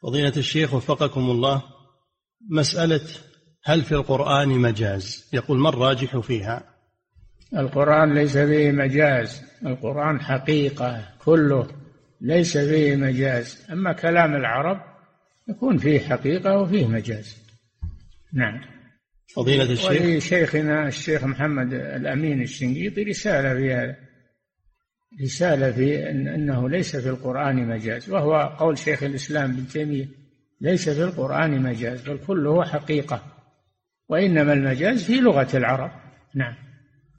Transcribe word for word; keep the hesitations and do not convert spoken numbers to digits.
فضيلة الشيخ وفقكم الله، مسألة هل في القرآن مجاز؟ يقول ما الراجح فيها؟ القرآن ليس فيه مجاز، القرآن حقيقة كله، ليس فيه مجاز. أما كلام العرب يكون فيه حقيقة وفيه مجاز. نعم. فضيلة الشيخ، ولشيخنا الشيخ محمد الأمين الشنقيطي رسالة في هذا، رسالة في إن أنه ليس في القرآن مجاز، وهو قول شيخ الإسلام ابن تيمية: ليس في القرآن مجاز بل كله حقيقة، وإنما المجاز في لغة العرب. نعم.